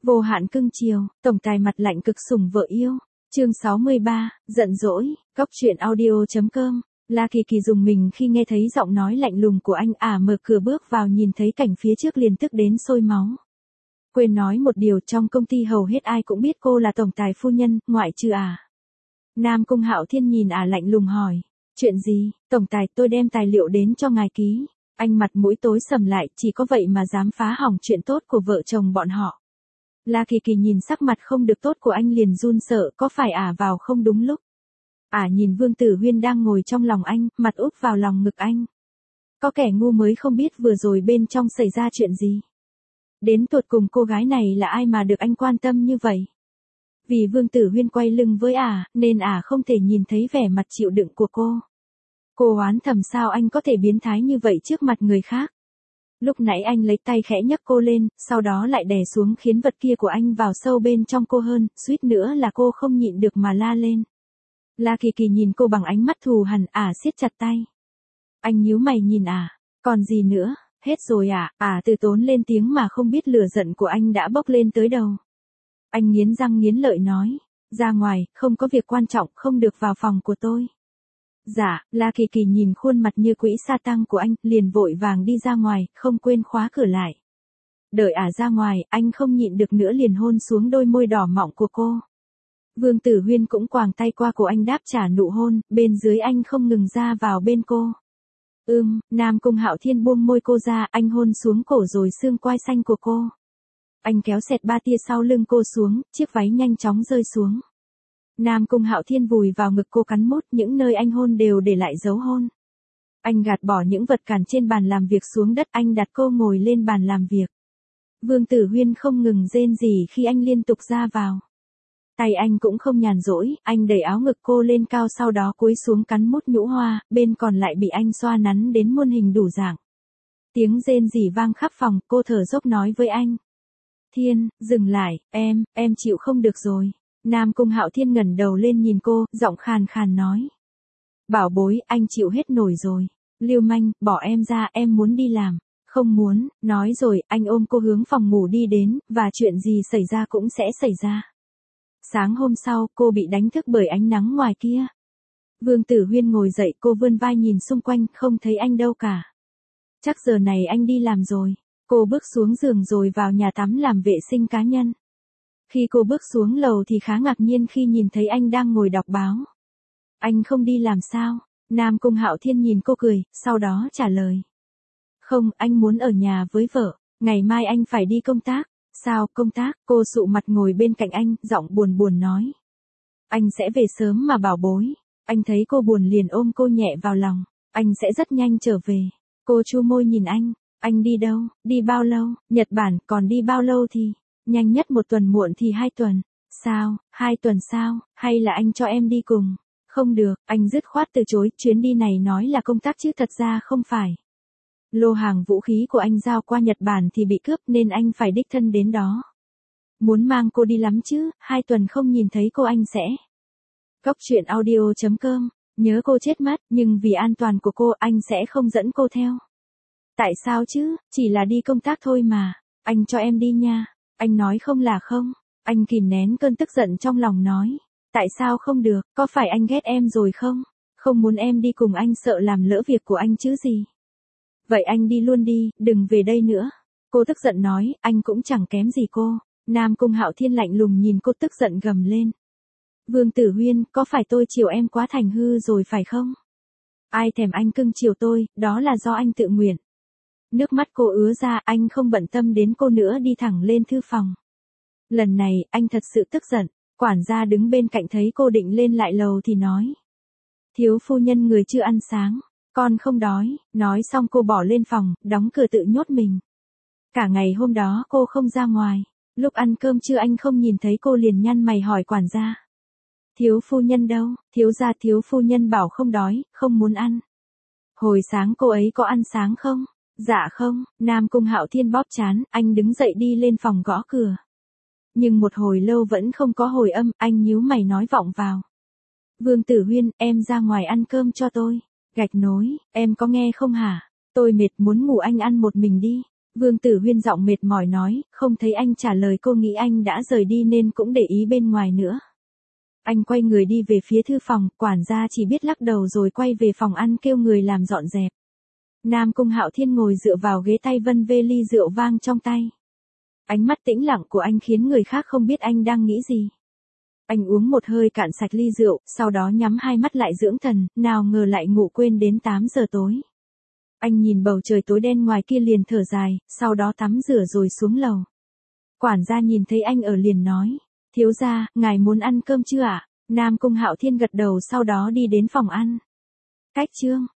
Vô hạn cưng chiều, tổng tài mặt lạnh cực sủng vợ yêu. Chương 63, giận dỗi, góc truyện audio.com. La Kỳ Kỳ dùng mình khi nghe thấy giọng nói lạnh lùng của anh. Mở cửa bước vào nhìn thấy cảnh phía trước liền tức đến sôi máu. Quên nói một điều, trong công ty hầu hết ai cũng biết cô là tổng tài phu nhân, ngoại trừ Nam Cung Hạo Thiên nhìn lạnh lùng hỏi. Chuyện gì, tổng tài, tôi đem tài liệu đến cho ngài ký. Anh mặt mũi tối sầm lại, chỉ có vậy mà dám phá hỏng chuyện tốt của vợ chồng bọn họ. La Kỳ Kỳ nhìn sắc mặt không được tốt của anh liền run sợ, có phải vào không đúng lúc. Nhìn Vương Tử Huyên đang ngồi trong lòng anh, mặt úp vào lòng ngực anh. Có kẻ ngu mới không biết vừa rồi bên trong xảy ra chuyện gì. Đến tột cùng cô gái này là ai mà được anh quan tâm như vậy. Vì Vương Tử Huyên quay lưng với nên không thể nhìn thấy vẻ mặt chịu đựng của cô. Cô oán thầm sao anh có thể biến thái như vậy trước mặt người khác. Lúc nãy anh lấy tay khẽ nhấc cô lên, sau đó lại đè xuống khiến vật kia của anh vào sâu bên trong cô hơn, suýt nữa là cô không nhịn được mà la lên. La Kỳ Kỳ nhìn cô bằng ánh mắt thù hằn, siết chặt tay. Anh nhíu mày nhìn còn gì nữa, hết rồi Từ Tốn lên tiếng mà không biết lửa giận của anh đã bốc lên tới đầu. Anh nghiến răng nghiến lợi nói, ra ngoài, không có việc quan trọng, không được vào phòng của tôi. Dạ, La Kỳ Kỳ nhìn khuôn mặt như quỹ sa tăng của anh, liền vội vàng đi ra ngoài, không quên khóa cửa lại. Đợi ra ngoài, anh không nhịn được nữa liền hôn xuống đôi môi đỏ mọng của cô. Vương Tử Huyên cũng quàng tay qua cổ anh đáp trả nụ hôn, bên dưới anh không ngừng ra vào bên cô. Nam Cung Hạo Thiên buông môi cô ra, anh hôn xuống cổ rồi xương quai xanh của cô. Anh kéo xẹt ba tia sau lưng cô xuống, chiếc váy nhanh chóng rơi xuống. Nam Cung Hạo Thiên vùi vào ngực cô cắn mút, những nơi anh hôn đều để lại dấu hôn. Anh gạt bỏ những vật cản trên bàn làm việc xuống đất, anh đặt cô ngồi lên bàn làm việc. Vương Tử Huyên không ngừng rên rỉ khi anh liên tục ra vào. Tay anh cũng không nhàn rỗi, anh đẩy áo ngực cô lên cao sau đó cúi xuống cắn mút nhũ hoa, bên còn lại bị anh xoa nắn đến muôn hình đủ dạng. Tiếng rên rỉ vang khắp phòng, cô thở dốc nói với anh. Thiên, dừng lại, em chịu không được rồi. Nam Cung Hạo Thiên ngẩng đầu lên nhìn cô, giọng khàn khàn nói. Bảo bối, anh chịu hết nổi rồi. Lưu manh, bỏ em ra, em muốn đi làm. Không muốn, nói rồi, anh ôm cô hướng phòng ngủ đi đến, và chuyện gì xảy ra cũng sẽ xảy ra. Sáng hôm sau, cô bị đánh thức bởi ánh nắng ngoài kia. Vương Tử Huyên ngồi dậy, cô vươn vai nhìn xung quanh, không thấy anh đâu cả. Chắc giờ này anh đi làm rồi. Cô bước xuống giường rồi vào nhà tắm làm vệ sinh cá nhân. Khi cô bước xuống lầu thì khá ngạc nhiên khi nhìn thấy anh đang ngồi đọc báo. Anh không đi làm sao? Nam Cung Hạo Thiên nhìn cô cười, sau đó trả lời. Không, anh muốn ở nhà với vợ, ngày mai anh phải đi công tác. Sao, công tác? Cô sụ mặt ngồi bên cạnh anh, giọng buồn buồn nói. Anh sẽ về sớm mà bảo bối. Anh thấy cô buồn liền ôm cô nhẹ vào lòng. Anh sẽ rất nhanh trở về. Cô chu môi nhìn anh. Anh đi đâu? Đi bao lâu? Nhật Bản, còn đi bao lâu thì? Nhanh nhất 1 tuần, muộn thì 2 tuần. Sao? 2 tuần sao? Hay là anh cho em đi cùng? Không được, anh dứt khoát từ chối, chuyến đi này nói là công tác chứ thật ra không phải. Lô hàng vũ khí của anh giao qua Nhật Bản thì bị cướp nên anh phải đích thân đến đó. Muốn mang cô đi lắm chứ, 2 tuần không nhìn thấy cô anh sẽ. Góc truyện audio.com, nhớ cô chết mất, nhưng vì an toàn của cô anh sẽ không dẫn cô theo. Tại sao chứ, chỉ là đi công tác thôi mà, anh cho em đi nha. Anh nói không là không, anh kìm nén cơn tức giận trong lòng nói. Tại sao không được, có phải anh ghét em rồi không? Không muốn em đi cùng anh sợ làm lỡ việc của anh chứ gì. Vậy anh đi luôn đi, đừng về đây nữa. Cô tức giận nói, anh cũng chẳng kém gì cô. Nam Cung Hạo Thiên lạnh lùng nhìn cô tức giận gầm lên. Vương Tử Huyên, có phải tôi chiều em quá thành hư rồi phải không? Ai thèm anh cưng chiều tôi, đó là do anh tự nguyện. Nước mắt cô ứa ra, anh không bận tâm đến cô nữa đi thẳng lên thư phòng. Lần này, anh thật sự tức giận, quản gia đứng bên cạnh thấy cô định lên lại lầu thì nói. Thiếu phu nhân người chưa ăn sáng, con không đói, nói xong cô bỏ lên phòng, đóng cửa tự nhốt mình. Cả ngày hôm đó cô không ra ngoài, lúc ăn cơm trưa anh không nhìn thấy cô liền nhăn mày hỏi quản gia. Thiếu phu nhân đâu, thiếu phu nhân bảo không đói, không muốn ăn. Hồi sáng cô ấy có ăn sáng không? Dạ không, Nam Cung Hạo Thiên bóp trán, anh đứng dậy đi lên phòng gõ cửa. Nhưng một hồi lâu vẫn không có hồi âm, anh nhíu mày nói vọng vào. Vương Tử Huyên, em ra ngoài ăn cơm cho tôi. Gạch nối, em có nghe không hả? Tôi mệt muốn ngủ anh ăn một mình đi. Vương Tử Huyên giọng mệt mỏi nói, không thấy anh trả lời cô nghĩ anh đã rời đi nên cũng để ý bên ngoài nữa. Anh quay người đi về phía thư phòng, quản gia chỉ biết lắc đầu rồi quay về phòng ăn kêu người làm dọn dẹp. Nam Cung Hạo Thiên ngồi dựa vào ghế tay vân vê ly rượu vang trong tay. Ánh mắt tĩnh lặng của anh khiến người khác không biết anh đang nghĩ gì. Anh uống một hơi cạn sạch ly rượu, sau đó nhắm hai mắt lại dưỡng thần, nào ngờ lại ngủ quên đến 8 giờ tối. Anh nhìn bầu trời tối đen ngoài kia liền thở dài, sau đó tắm rửa rồi xuống lầu. Quản gia nhìn thấy anh ở liền nói, thiếu gia, ngài muốn ăn cơm chưa ạ? Nam Cung Hạo Thiên gật đầu sau đó đi đến phòng ăn. Cách chương